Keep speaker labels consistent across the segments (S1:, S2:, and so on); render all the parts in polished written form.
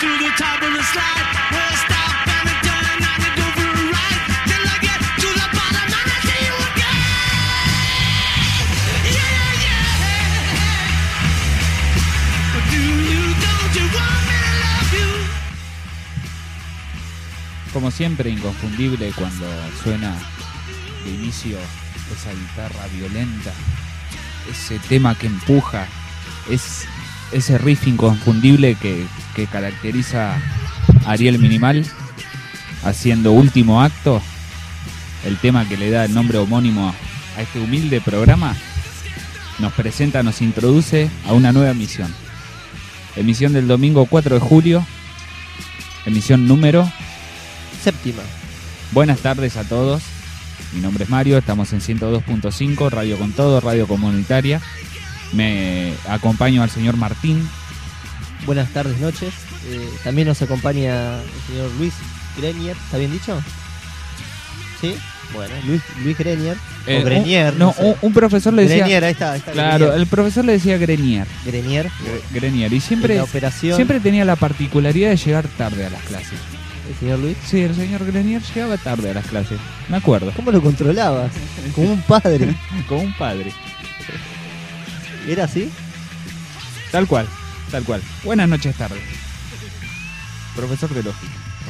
S1: Como siempre, inconfundible cuando suena de inicio esa guitarra violenta, ese tema que empuja, es ese riff inconfundible que caracteriza a Ariel Minimal haciendo Último Acto, el tema que le da el nombre homónimo a este humilde programa. Nos presenta, nos introduce a una nueva emisión. Emisión del domingo 4 de julio, emisión número
S2: séptima.
S1: Buenas tardes a todos, mi nombre es Mario, estamos en 102.5, Radio con Todo, radio comunitaria. Me acompaño al señor Martín.
S2: Buenas tardes, noches. También nos acompaña el señor Luis Grenier, ¿está bien dicho? ¿Sí? Bueno, Luis Grenier. O Grenier.
S1: Un profesor le decía.
S2: Grenier, ahí está
S1: claro,
S2: Grenier.
S1: El profesor le decía Grenier.
S2: Grenier.
S1: Y siempre, siempre tenía la particularidad de llegar tarde a las clases.
S2: ¿El señor Luis?
S1: Sí, el señor Grenier llegaba tarde a las clases, me acuerdo.
S2: ¿Cómo lo controlabas? Como un padre.
S1: Como un padre.
S2: ¿Era así?
S1: Tal cual. Buenas noches, tarde. Profesor de lógica.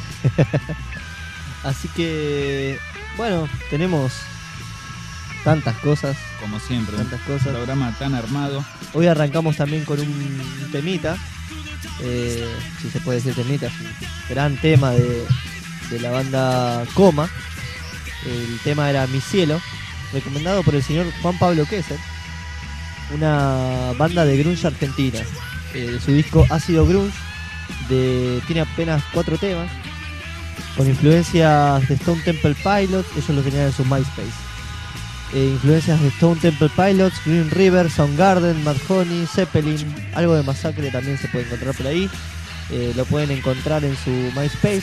S2: Así que, bueno, tenemos tantas cosas.
S1: Como siempre,
S2: tantas cosas.
S1: Un programa tan armado.
S2: Hoy arrancamos también con un temita. Si se puede decir temita, es un gran tema de la banda Coma. El tema era Mi Cielo, recomendado por el señor Juan Pablo Kessler, una banda de grunge argentina. Su disco Ácido Grunge tiene apenas 4 temas, con influencias de Stone Temple Pilots. Ellos lo tenían en su MySpace. Influencias de Stone Temple Pilots, Green River, Soundgarden, Madhoney, Zeppelin, algo de Masacre también se puede encontrar por ahí. Lo pueden encontrar en su MySpace,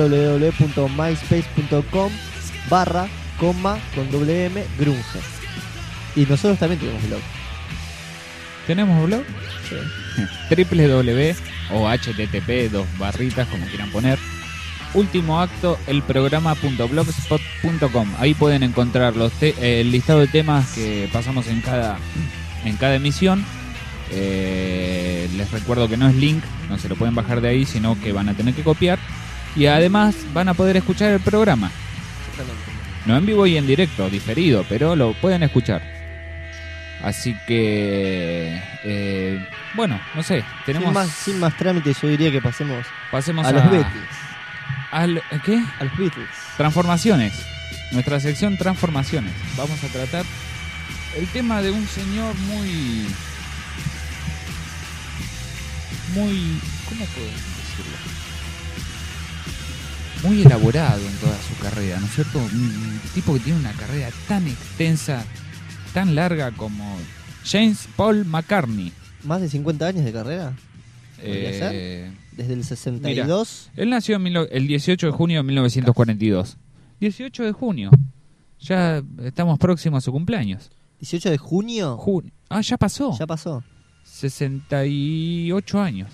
S2: www.myspace.com/, grunge. Y nosotros también tenemos blog.
S1: ¿Tenemos blog?
S2: Sí.
S1: www o http como quieran poner, Último Acto, el programa.blogspot.com. Ahí pueden encontrar el listado de temas que pasamos en cada emisión. Les recuerdo que no es link, no se lo pueden bajar de ahí, sino que van a tener que copiar. Y además van a poder escuchar el programa. No en vivo y en directo, diferido, pero lo pueden escuchar. Así que, bueno, no sé, tenemos...
S2: Sin más trámites, yo diría que pasemos
S1: a
S2: los Beatles.
S1: ¿Qué?
S2: A los Beatles.
S1: Transformaciones. Nuestra sección Transformaciones. Vamos a tratar el tema de un señor muy... ¿Cómo puedo decirlo? Muy elaborado en toda su carrera, ¿no es cierto? Un tipo que tiene una carrera tan extensa, tan larga como James Paul McCartney.
S2: ¿Más de 50 años de carrera? ¿Podría ser? Desde el 62.
S1: Mira, él nació el 18 de junio de 1942. 18 de junio. Ya estamos próximos a su cumpleaños.
S2: ¿18 de junio?
S1: Ya pasó.
S2: Ya pasó.
S1: 68 años.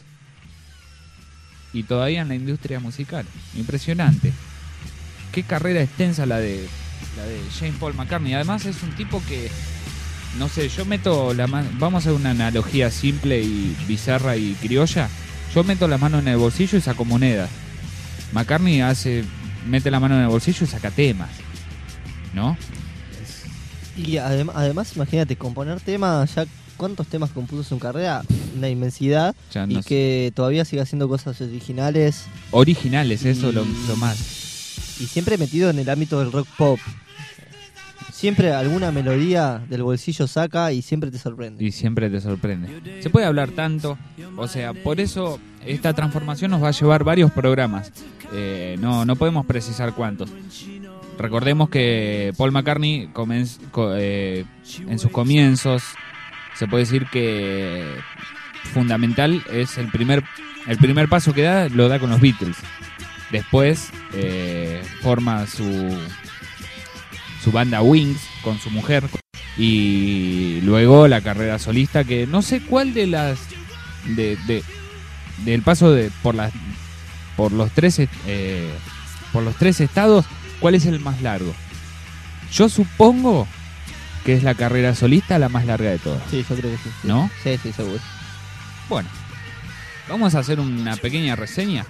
S1: Y todavía en la industria musical. Impresionante. Qué carrera extensa la de James Paul McCartney. Además es un tipo que, no sé, yo meto la mano... Vamos a hacer una analogía simple y bizarra y criolla. Yo meto la mano en el bolsillo y saco monedas. McCartney mete la mano en el bolsillo y saca temas, ¿no?
S2: Y además, imagínate, componer temas, ya cuántos temas compuso en su carrera, una inmensidad, y que todavía sigue haciendo cosas originales.
S1: Eso lo más.
S2: Y siempre metido en el ámbito del rock pop. Siempre alguna melodía del bolsillo saca y siempre te sorprende. Se puede hablar tanto, o sea, por eso esta transformación nos va a llevar varios programas. No podemos precisar cuántos. Recordemos que Paul McCartney en sus comienzos, se puede decir que fundamental es el primer paso que lo da con los Beatles. Después forma su banda Wings con su mujer, y luego la carrera solista, que no sé cuál de las del paso por las
S1: por los tres estados, ¿cuál es el más largo? Yo supongo que es la carrera solista la más larga de todas.
S2: Sí, yo creo que sí.
S1: ¿No?
S2: Sí, seguro.
S1: Bueno, vamos a hacer una pequeña reseña.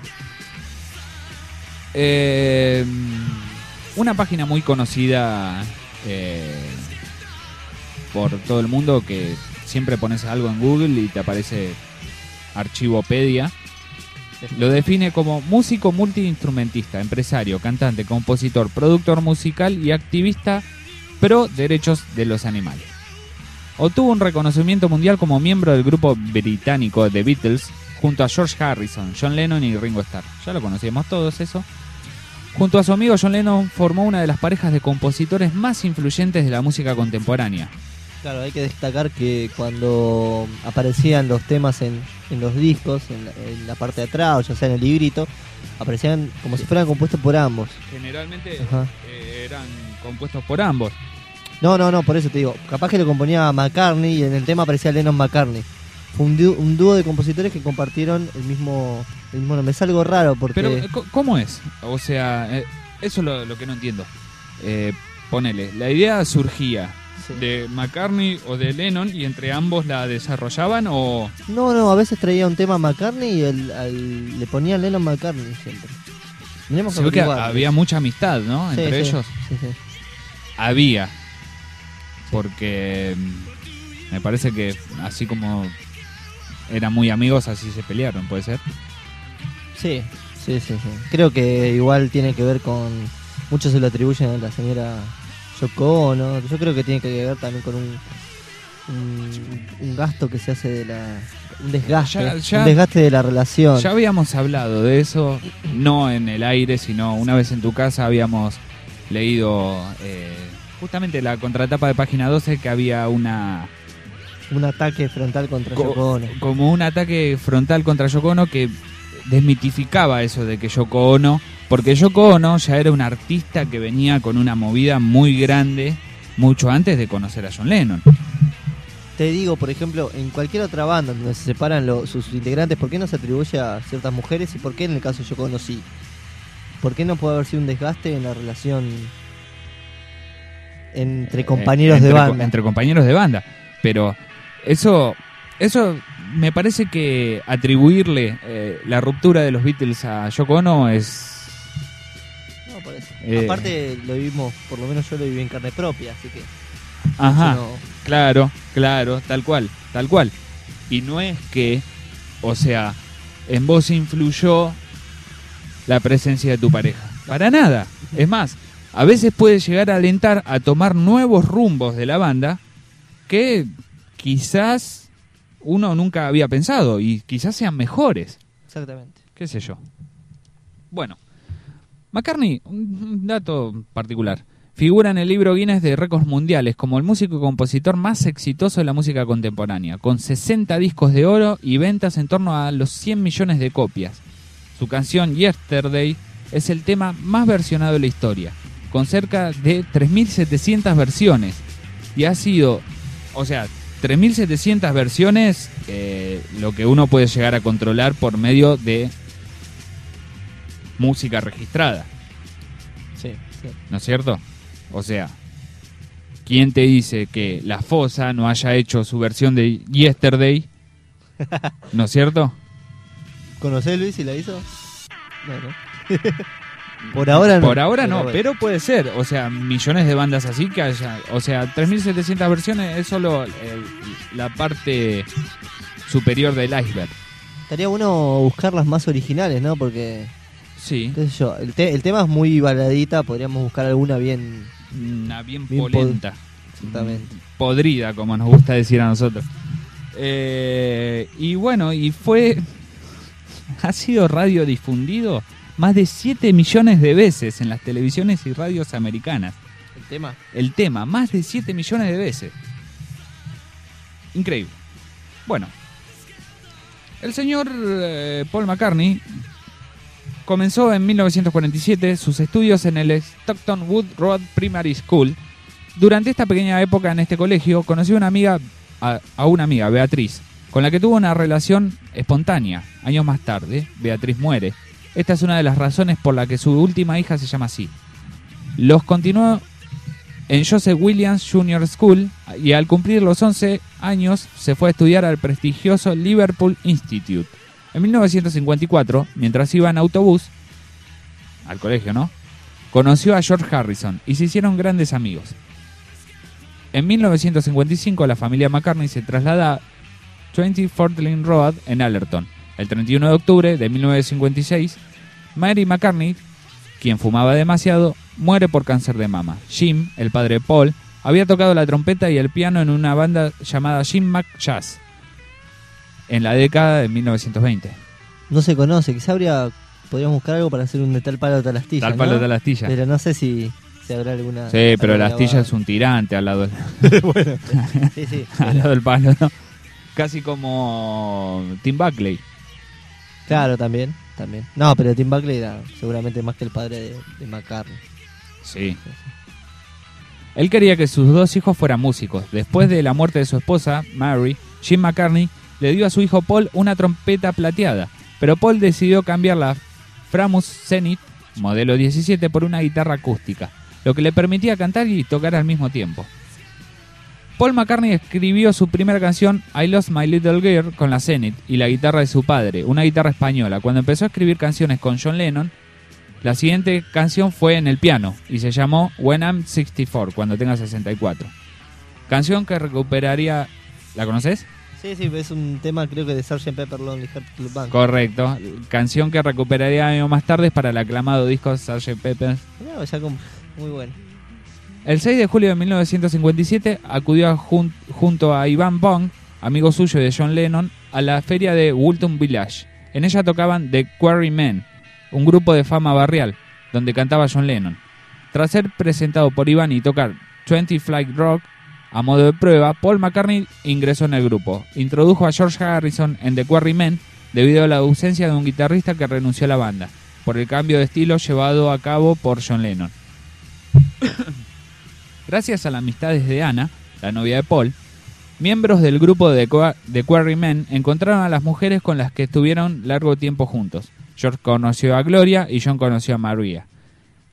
S1: Una página muy conocida por todo el mundo, que siempre pones algo en Google y te aparece Archivopedia. Lo define como músico multiinstrumentista, empresario, cantante, compositor, productor musical y activista pro derechos de los animales. Obtuvo un reconocimiento mundial como miembro del grupo británico The Beatles, junto a George Harrison, John Lennon y Ringo Starr. Ya lo conocíamos todos eso. Junto a su amigo John Lennon formó una de las parejas de compositores más influyentes de la música contemporánea.
S2: Claro, hay que destacar que cuando aparecían los temas en los discos, en la parte de atrás, o ya sea en el librito, aparecían como si fueran compuestos por ambos.
S1: Generalmente eran compuestos por ambos.
S2: No, por eso te digo, capaz que lo componía McCartney y en el tema aparecía Lennon-McCartney. Fue un dúo de compositores que compartieron el mismo nombre. Es algo raro porque...
S1: Pero, ¿cómo es? O sea, eso es lo que no entiendo. Ponele, la idea surgía de McCartney o de Lennon y entre ambos la desarrollaban o...
S2: No, a veces traía un tema McCartney y le ponían Lennon-McCartney siempre.
S1: Se ve que había mucha amistad, ¿no? Entre ellos.
S2: Sí.
S1: Había. Porque me parece que así como eran muy amigos, así se pelearon, ¿puede ser?
S2: Sí. Creo que igual tiene que ver con... Muchos se lo atribuyen a la señora Yoko Ono. Yo creo que tiene que ver también con un gasto que se hace un desgaste de la relación.
S1: Ya habíamos hablado de eso, no en el aire, sino una vez en tu casa habíamos leído justamente la contratapa de Página 12, que había un
S2: ataque frontal contra Yoko Ono.
S1: Como un ataque frontal contra Yoko Ono que desmitificaba eso de que Yoko Ono, porque Yoko Ono ya era un artista que venía con una movida muy grande mucho antes de conocer a John Lennon.
S2: Te digo, por ejemplo, en cualquier otra banda donde se separan sus integrantes, ¿por qué no se atribuye a ciertas mujeres y por qué en el caso de Yoko Ono sí? ¿Por qué no puede haber sido un desgaste en la relación entre compañeros de banda?
S1: Entre compañeros de banda, pero eso me parece que atribuirle la ruptura de los Beatles a Yoko Ono es...
S2: No, por eso. Aparte lo vivimos, por lo menos yo lo viví en carne propia, así que...
S1: Ajá, claro, tal cual. Y no es que, o sea, en vos influyó la presencia de tu pareja. Para nada. Es más, a veces puede llegar a alentar a tomar nuevos rumbos de la banda que quizás uno nunca había pensado y quizás sean mejores.
S2: Exactamente.
S1: ¿Qué sé yo? Bueno, McCartney, un dato particular. Figura en el libro Guinness de récords mundiales como el músico y compositor más exitoso de la música contemporánea, con 60 discos de oro y ventas en torno a los 100 millones de copias. Su canción Yesterday es el tema más versionado de la historia, con cerca de 3.700 versiones. Y ha sido, 3.700 versiones, lo que uno puede llegar a controlar por medio de música registrada.
S2: Sí.
S1: ¿No es cierto? O sea, ¿quién te dice que La Fosa no haya hecho su versión de Yesterday? ¿No es cierto?
S2: ¿Conocés, Luis, si la hizo? No. Por ahora no.
S1: Por ahora no, pero puede ser. O sea, millones de bandas así que haya... O sea, 3.700 versiones es solo la parte superior del iceberg.
S2: Estaría bueno buscar las más originales, ¿no? Porque...
S1: Sí.
S2: ¿Qué sé yo? El tema es muy baladita, podríamos buscar alguna bien...
S1: Una bien polenta.
S2: Exactamente.
S1: Podrida, como nos gusta decir a nosotros. Y bueno, ha sido radiodifundido más de 7 millones de veces en las televisiones y radios americanas. El tema, más de 7 millones de veces. Increíble. Bueno, el señor Paul McCartney comenzó en 1947 sus estudios en el Stockton Wood Road Primary School. Durante esta pequeña época en este colegio conoció a una amiga, Beatriz, con la que tuvo una relación espontánea. Años más tarde, Beatriz muere Esta es una de las razones por la que su última hija se llama así. Los continuó en Joseph Williams Junior School y al cumplir los 11 años se fue a estudiar al prestigioso Liverpool Institute. En 1954, mientras iba en autobús al colegio, ¿no?, conoció a George Harrison y se hicieron grandes amigos. En 1955 la familia McCartney se traslada a 20 Fortley Road en Allerton. El 31 de octubre de 1956, Mary McCartney, quien fumaba demasiado, muere por cáncer de mama. Jim, el padre de Paul, había tocado la trompeta y el piano en una banda llamada Jim McJazz en la década de 1920.
S2: No se conoce, quizá podríamos buscar algo para hacer un de tal palo tal astilla.
S1: Tal palo tal astilla.
S2: Pero no sé si habrá alguna.
S1: Sí, pero la astilla es un tirante al lado del...
S2: Bueno, sí.
S1: al lado del palo, ¿no? Casi como Tim Buckley.
S2: Claro, también. No, pero Tim Buckley era seguramente más que el padre de McCartney.
S1: Sí. Él quería que sus dos hijos fueran músicos. Después de la muerte de su esposa, Mary, Jim McCartney le dio a su hijo Paul una trompeta plateada, pero Paul decidió cambiar la Framus Zenith modelo 17 por una guitarra acústica, lo que le permitía cantar y tocar al mismo tiempo. Paul McCartney escribió su primera canción, I Lost My Little Girl, con la Zenith y la guitarra de su padre, una guitarra española. Cuando empezó a escribir canciones con John Lennon, la siguiente canción fue en el piano y se llamó When I'm 64, cuando tenga 64. Canción que recuperaría... ¿La conoces?
S2: Sí, es un tema creo que de Sgt. Pepper Lonely Hearts Club Band.
S1: Correcto, canción que recuperaría años más tarde para el aclamado disco Sgt. Pepper.
S2: No, ya muy bueno.
S1: El 6 de julio de 1957 acudió junto a Ivan Bong, amigo suyo de John Lennon, a la feria de Woolton Village. En ella tocaban The Quarrymen, un grupo de fama barrial, donde cantaba John Lennon. Tras ser presentado por Ivan y tocar 20 Flight Rock a modo de prueba, Paul McCartney ingresó en el grupo. Introdujo a George Harrison en The Quarrymen debido a la ausencia de un guitarrista que renunció a la banda, por el cambio de estilo llevado a cabo por John Lennon. Gracias a la amistad de Anna, la novia de Paul, miembros del grupo de The Quarrymen encontraron a las mujeres con las que estuvieron largo tiempo juntos. George conoció a Gloria y John conoció a Maria. En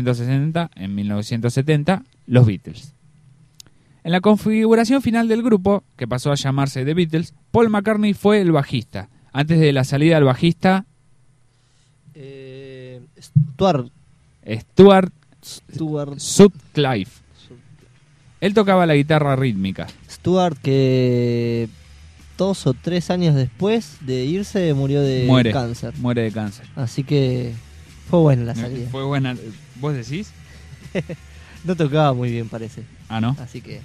S1: 1970, los Beatles. En la configuración final del grupo, que pasó a llamarse The Beatles, Paul McCartney fue el bajista. Antes de la salida del bajista... Stuart Sutcliffe. Él tocaba la guitarra rítmica.
S2: Stuart, que 2 o 3 años después de irse murió de cáncer.
S1: Muere de cáncer.
S2: Así que fue buena la salida.
S1: Fue buena. ¿Vos decís?
S2: No tocaba muy bien, parece.
S1: Ah, ¿no?
S2: Así que...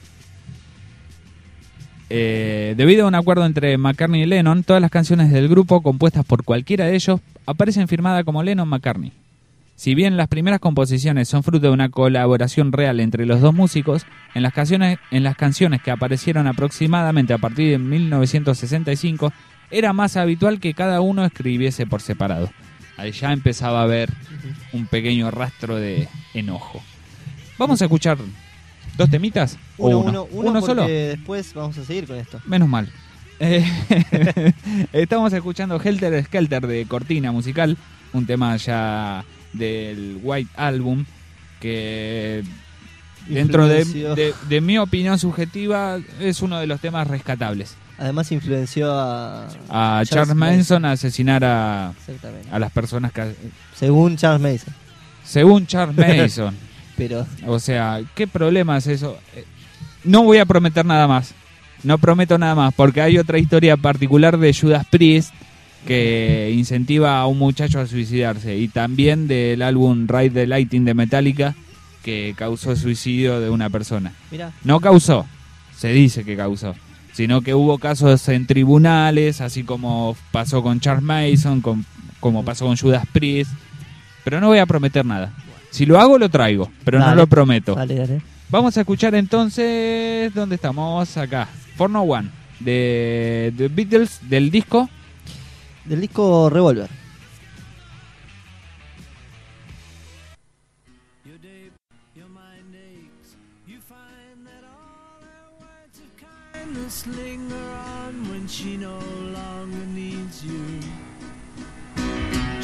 S1: debido a un acuerdo entre McCartney y Lennon, todas las canciones del grupo compuestas por cualquiera de ellos aparecen firmadas como Lennon-McCartney. Si bien las primeras composiciones son fruto de una colaboración real entre los dos músicos, en las canciones que aparecieron aproximadamente a partir de 1965, era más habitual que cada uno escribiese por separado. Ahí ya empezaba a haber un pequeño rastro de enojo. Vamos a escuchar 2 temitas.
S2: Uno
S1: solo.
S2: Después vamos a seguir con esto.
S1: Menos mal. Estamos escuchando Helter Skelter de Cortina Musical, un tema ya del White Album, que dentro de mi opinión subjetiva es uno de los temas rescatables.
S2: Además influenció a
S1: Charles Manson a asesinar a las personas que...
S2: Según Charles
S1: Manson.
S2: Pero...
S1: O sea, ¿qué problema es eso? No voy a prometer nada más. No prometo nada más, porque hay otra historia particular de Judas Priest que incentiva a un muchacho a suicidarse, y también del álbum Ride the Lightning de Metallica, que causó el suicidio de una persona.
S2: Mirá.
S1: No causó, se dice que causó, sino que hubo casos en tribunales, así como pasó con Charles Manson, como pasó con Judas Priest, pero no voy a prometer nada. Si lo hago, lo traigo, pero no lo prometo.
S2: Dale.
S1: Vamos a escuchar entonces, ¿dónde estamos? Acá, For No One, de The Beatles, del disco
S2: Revolver.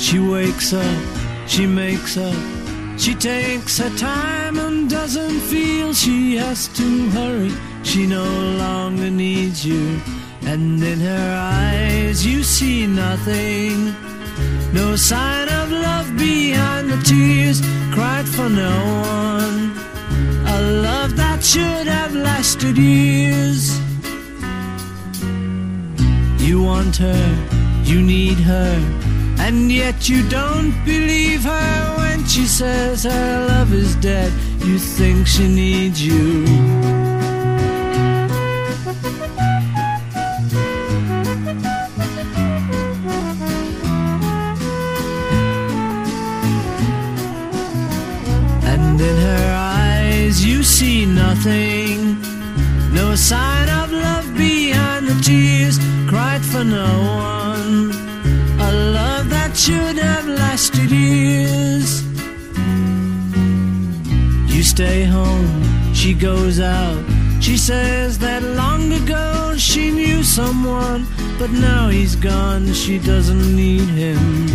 S3: She wakes up, she makes up, she takes her time and doesn't feel she has to hurry. She no longer needs you, and in her eyes you see nothing. No sign of love behind the tears cried for no one. A love that should have lasted years. You want her, you need her, and yet you don't believe her when she says her love is dead. You think she needs you. And in her eyes you see nothing. No sign of love behind the tears cried for no one. A love that should have lasted years. You stay home, she goes out. She says that long ago she knew someone, but now he's gone, she doesn't need him.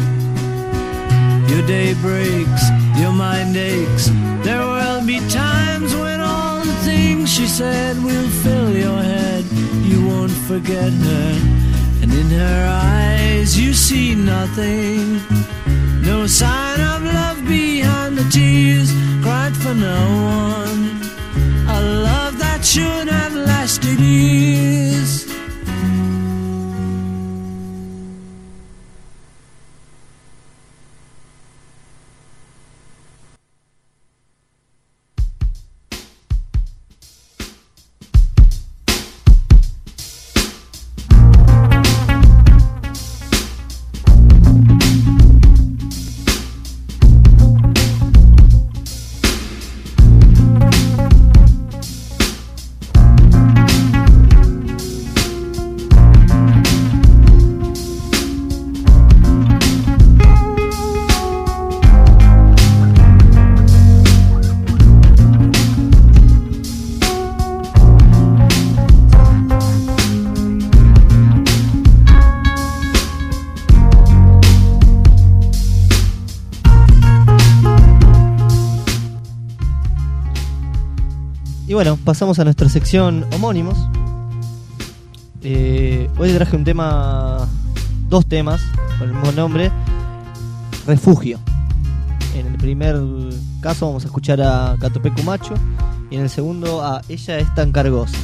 S3: Your day breaks, your mind aches. There will be times when all the things she said will fill your head. You won't forget her. And in her eyes you see nothing. No sign of love behind the tears cried for no one. A love that should have lasted years.
S2: Bueno, pasamos a nuestra sección homónimos. Hoy traje un tema, dos temas con el mismo nombre, Refugio. En el primer caso vamos a escuchar a Catupecu Macho y en el segundo a Ella es tan cargosa.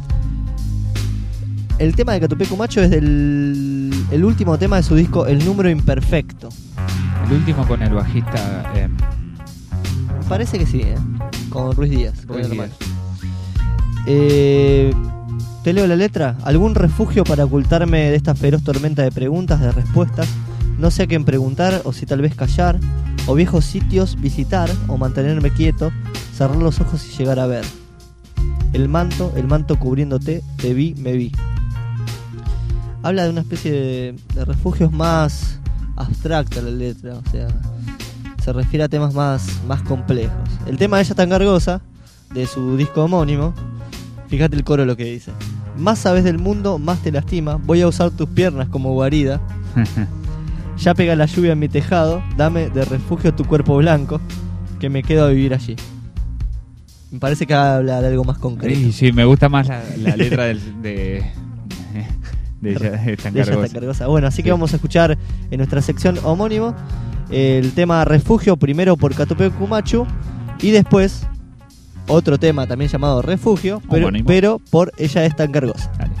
S2: El tema de Catupecu Macho es el último tema de su disco El Número Imperfecto.
S1: El último con el bajista...
S2: Parece que sí, con Ruiz Díaz. Te leo la letra. Algún refugio para ocultarme de esta feroz tormenta de preguntas, de respuestas. No sé a quién preguntar, o si tal vez callar, o viejos sitios visitar, o mantenerme quieto, cerrar los ojos y llegar a ver. El manto cubriéndote, te vi, me vi. Habla de una especie de refugios más abstracta la letra, o sea, se refiere a temas más complejos. El tema de Ella tan cargosa, de su disco homónimo, fíjate el coro lo que dice. Más sabes del mundo, más te lastima. Voy a usar tus piernas como guarida. Ya pega la lluvia en mi tejado. Dame de refugio tu cuerpo blanco, que me quedo a vivir allí. Me parece que habla de algo más concreto.
S1: Sí, me gusta más la letra de Ella tan cargosa.
S2: Bueno, así que vamos a escuchar en nuestra sección homónimo el tema Refugio, primero por Catupecu Macho y después otro tema también llamado Refugio, pero por Ella es tan cargosa.
S1: Dale.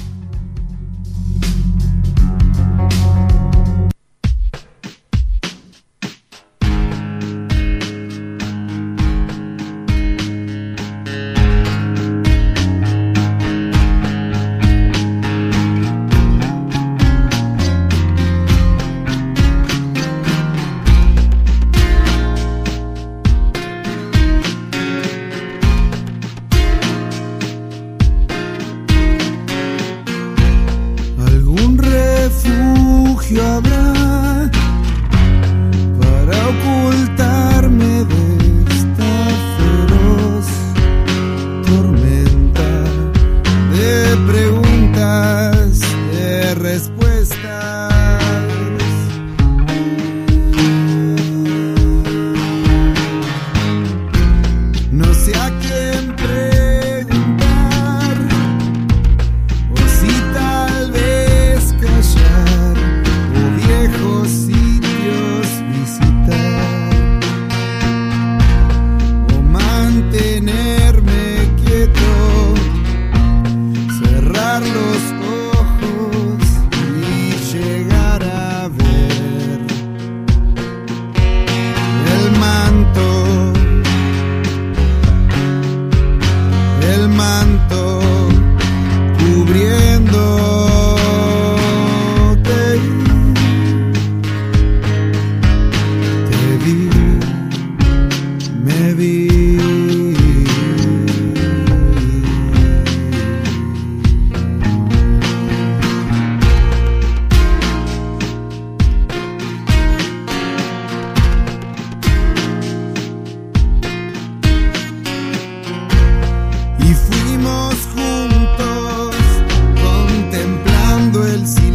S4: Habrá para ocultarme de esta feroz tormenta de preguntas, de respuestas.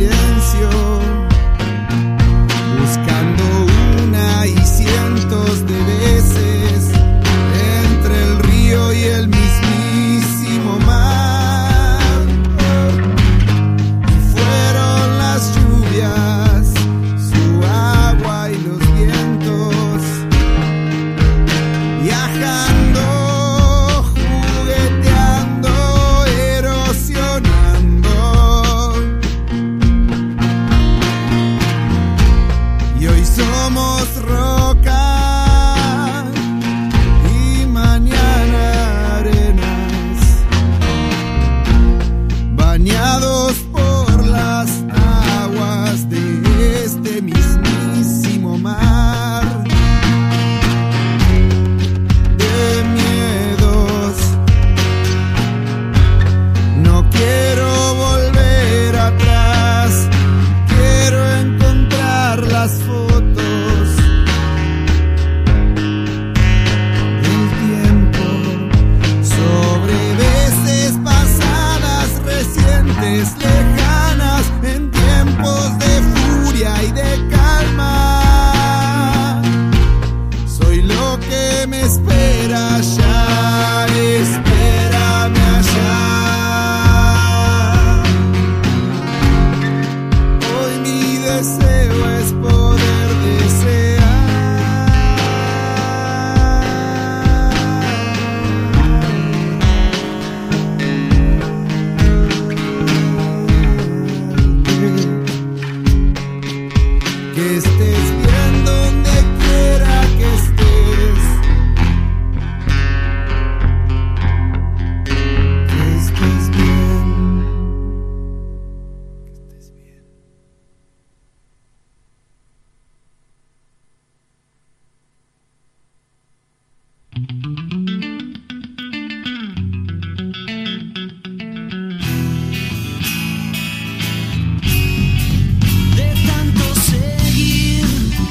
S4: silencio, buscando una y cientos de veces entre el río y el mismísimo mar. Y fueron las lluvias, su agua y los vientos, viajando, jugueteando, erosionando. Y hoy somos roca y mañana arenas, bañados por las aguas de este mismísimo mar. De miedos, no quiero volver atrás, quiero encontrar las fotos del tiempo sobre veces pasadas, recientes, lejanas, en tiempos de furia y de calma. Soy lo que me espera allá, espérame allá. Hoy mi deseo es poder desear. Que estés bien donde quiera que estés. Que estés bien. Que estés bien.
S3: De tanto seguir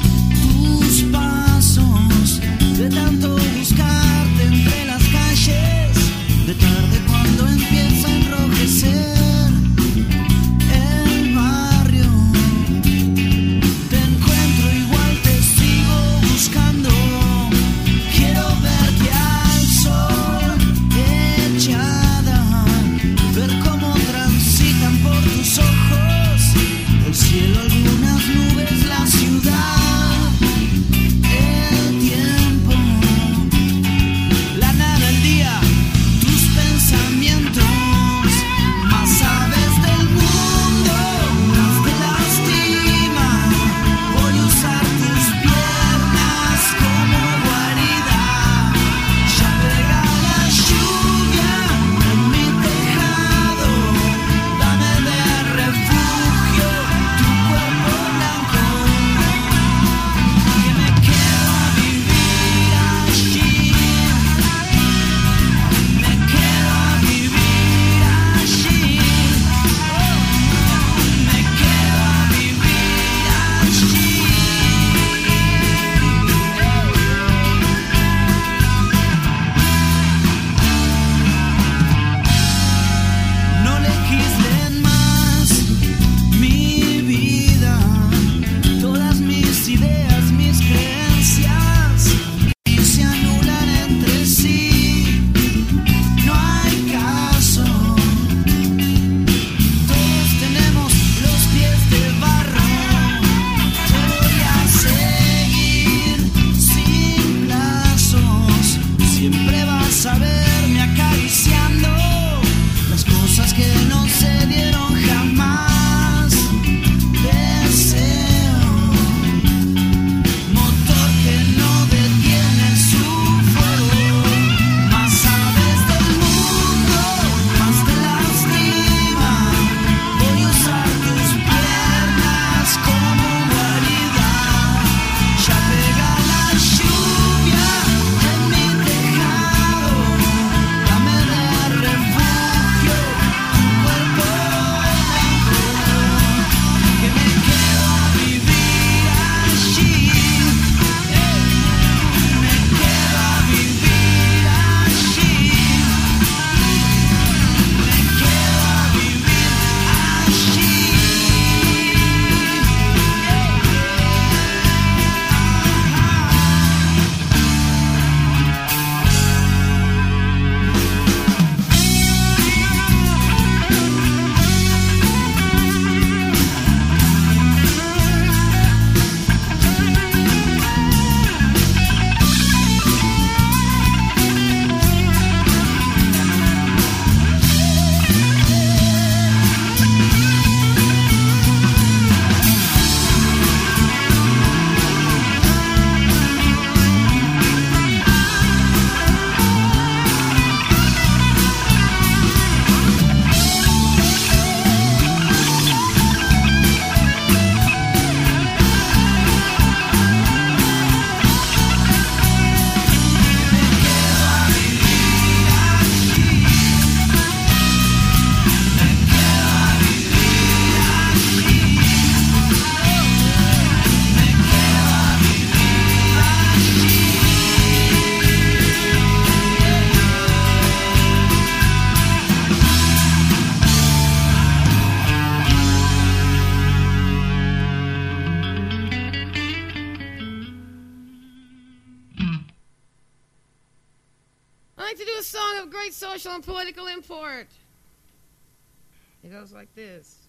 S5: song of great social and political import. It goes like this.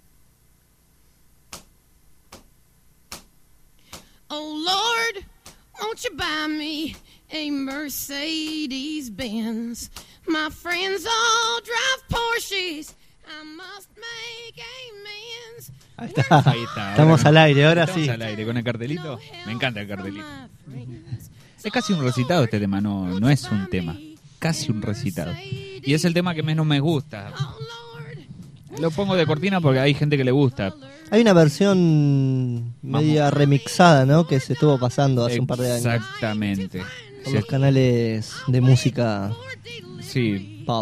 S5: Oh Lord, won't you buy me a Mercedes-Benz? My friends all drive Porsches. I must make amends.
S2: Ahí está.
S1: Ahí está.
S2: Estamos al aire, ahora sí.
S1: Estamos al aire con el cartelito. Me encanta el cartelito. Es casi un recitado este tema, no es un tema. Casi un recitado. Y es el tema que menos me gusta. Lo pongo de cortina porque hay gente que le gusta.
S2: Hay una versión media remixada, ¿no? Que se estuvo pasando hace un par de años.
S1: Exactamente.
S2: Con los canales de música
S1: sí,
S2: pop.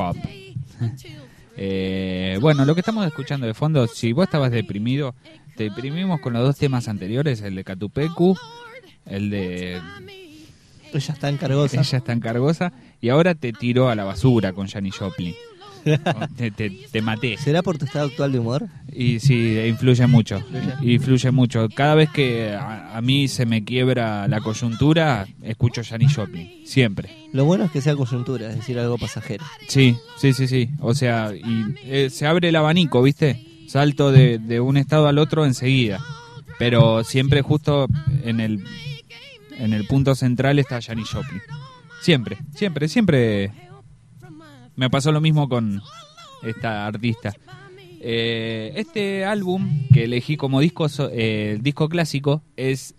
S1: Bueno, lo que estamos escuchando de fondo, si vos estabas deprimido, te deprimimos con los dos temas anteriores, el de Catupecu, el de...
S2: Ella está encargosa.
S1: Ella está encargosa y ahora te tiró a la basura con Janis Joplin. Te maté.
S2: ¿Será por tu estado actual de humor?
S1: Y sí, influye mucho. Cada vez que a mí se me quiebra la coyuntura, escucho Janis Joplin. Siempre.
S2: Lo bueno es que sea coyuntura, es decir, algo pasajero.
S1: Sí. O sea, se abre el abanico, ¿viste? Salto de un estado al otro enseguida. Pero siempre justo en el punto central está Janis Joplin. Siempre. Me pasó lo mismo con esta artista. Este álbum que elegí como disco clásico es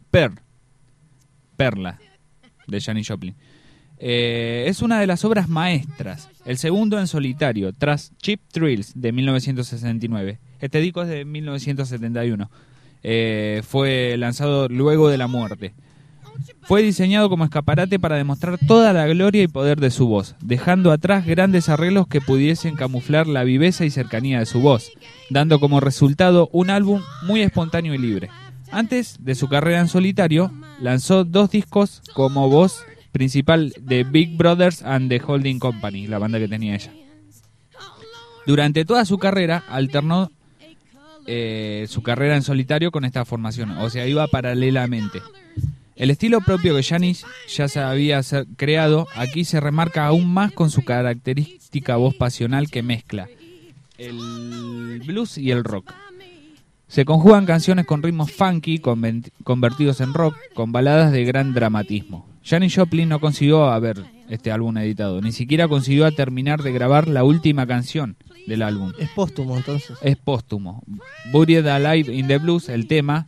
S1: Perla, de Janis Joplin. Es una de las obras maestras, el segundo en solitario, tras Cheap Thrills de 1969. Este disco es de 1971. Fue lanzado luego de la muerte. Fue diseñado como escaparate para demostrar toda la gloria y poder de su voz, dejando atrás grandes arreglos que pudiesen camuflar la viveza y cercanía de su voz, dando como resultado un álbum muy espontáneo y libre. Antes de su carrera en solitario, lanzó 2 discos como voz principal de Big Brothers and the Holding Company, la banda que tenía ella. Durante toda su carrera alternó su carrera en solitario con esta formación, o sea, iba paralelamente. El estilo propio que Janis ya se había creado aquí se remarca aún más con su característica voz pasional que mezcla el blues y el rock. Se conjugan canciones con ritmos funky convertidos en rock, con baladas de gran dramatismo. Janis Joplin no consiguió haber este álbum editado, ni siquiera consiguió terminar de grabar la última canción del álbum.
S2: Es póstumo, entonces.
S1: Es póstumo. Buried Alive in the Blues, el tema,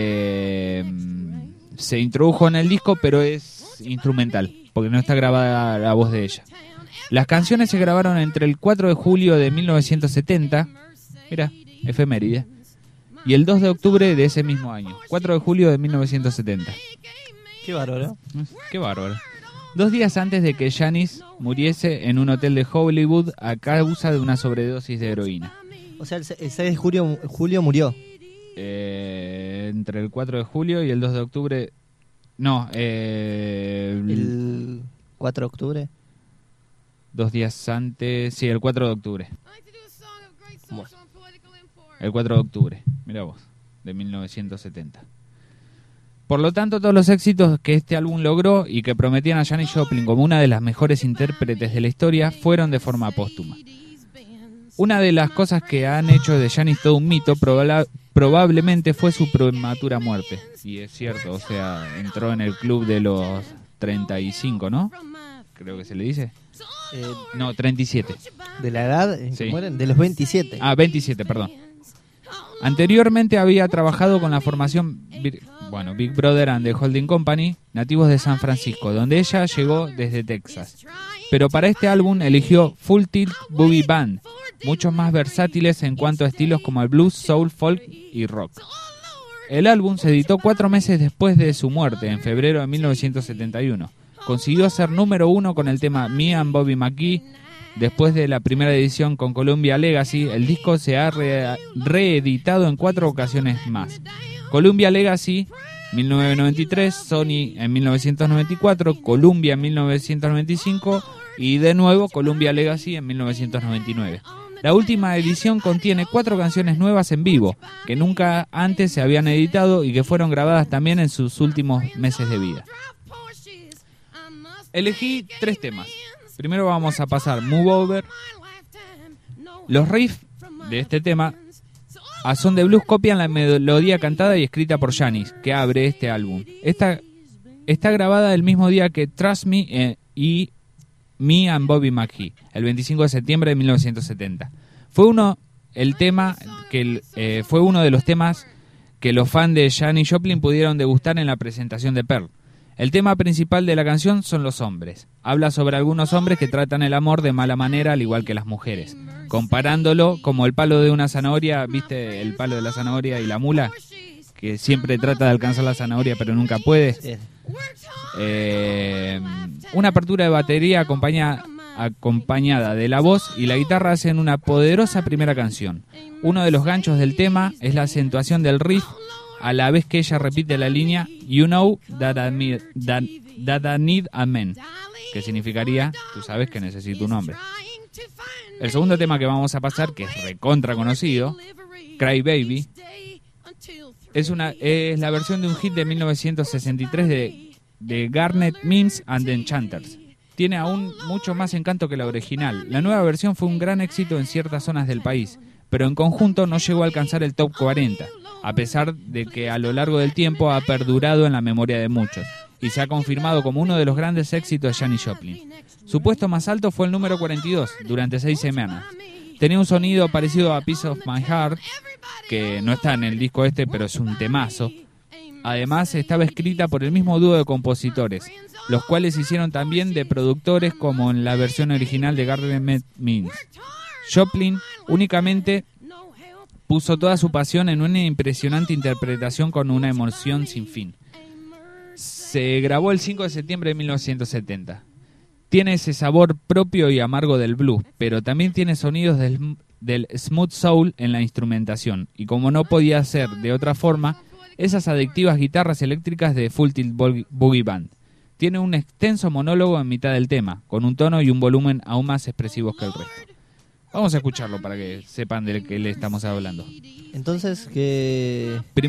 S1: se introdujo en el disco, pero es instrumental, porque no está grabada la voz de ella. Las canciones se grabaron entre el 4 de julio de 1970, mira, efeméride, y el 2 de octubre de ese mismo año, 4 de julio de 1970.
S2: Qué bárbaro.
S1: Qué bárbaro. 2 días antes de que Janis muriese en un hotel de Hollywood a causa de una sobredosis de heroína.
S2: O sea, el 6 de julio murió.
S1: Entre el 4 de julio y el 2 de octubre. No,
S2: el 4 de octubre.
S1: 2 días antes. Sí, el 4 de octubre.
S2: Bueno.
S1: El 4 de octubre, mira vos, de 1970. Por lo tanto, todos los éxitos que este álbum logró y que prometían a Janis Joplin como una de las mejores intérpretes de la historia fueron de forma póstuma. Una de las cosas que han hecho de Janis todo un mito probablemente fue su prematura muerte. Y es cierto, o sea, entró en el club de los 35, ¿no? Creo que se le dice. No, 37.
S2: ¿De la edad en que
S1: Sí.
S2: mueren? De los 27.
S1: Ah, 27, perdón. Anteriormente había trabajado con la formación Big Brother and the Holding Company, nativos de San Francisco, donde ella llegó desde Texas. Pero para este álbum eligió Full Tilt Boogie Band, muchos más versátiles en cuanto a estilos como el blues, soul, folk y rock. El álbum se editó 4 meses después de su muerte, en febrero de 1971. Consiguió ser número 1 con el tema Me and Bobby McGee. Después de la primera edición con Columbia Legacy, el disco se ha reeditado en 4 ocasiones más. Columbia Legacy 1993, Sony en 1994, Columbia en 1995 y de nuevo Columbia Legacy en 1999. La última edición contiene 4 canciones nuevas en vivo, que nunca antes se habían editado y que fueron grabadas también en sus últimos meses de vida. Elegí 3 temas. Primero vamos a pasar Move Over. Los riffs de este tema a son de blues copian la melodía cantada y escrita por Janis, que abre este álbum. Está grabada el mismo día que Trust Me y Me and Bobby McGee, el 25 de septiembre de 1970. Fue uno de los temas que los fans de Janis Joplin pudieron degustar en la presentación de Pearl. El tema principal de la canción son los hombres. Habla sobre algunos hombres que tratan el amor de mala manera, al igual que las mujeres, comparándolo como el palo de una zanahoria. ¿Viste el palo de la zanahoria y la mula? Que siempre trata de alcanzar la zanahoria pero nunca puede. Una apertura de batería acompañada de la voz y la guitarra hacen una poderosa primera canción. Uno de los ganchos del tema es la acentuación del riff, a la vez que ella repite la línea You know that I need a man, que significaría tú sabes que necesito un hombre. El segundo tema que vamos a pasar, que es recontra conocido, Cry Baby, es la versión de un hit de 1963 de Garnet Mims and the Enchanters. Tiene aún mucho más encanto que la original. La nueva versión fue un gran éxito en ciertas zonas del país, pero en conjunto no llegó a alcanzar el top 40, a pesar de que a lo largo del tiempo ha perdurado en la memoria de muchos y se ha confirmado como uno de los grandes éxitos de Janis Joplin. Su puesto más alto fue el número 42 durante 6 semanas. Tenía un sonido parecido a Piece of My Heart, que no está en el disco pero es un temazo. Además, estaba escrita por el mismo dúo de compositores, los cuales hicieron también de productores como en la versión original de Garnet Mims. Joplin únicamente puso toda su pasión en una impresionante interpretación con una emoción sin fin. Se grabó el 5 de septiembre de 1970. Tiene ese sabor propio y amargo del blues, pero también tiene sonidos del smooth soul en la instrumentación. Y como no podía ser de otra forma, esas adictivas guitarras eléctricas de Full Tilt Boogie Band. Tiene un extenso monólogo en mitad del tema, con un tono y un volumen aún más expresivos que el resto. Vamos a escucharlo para que sepan de qué le estamos hablando.
S2: Entonces, que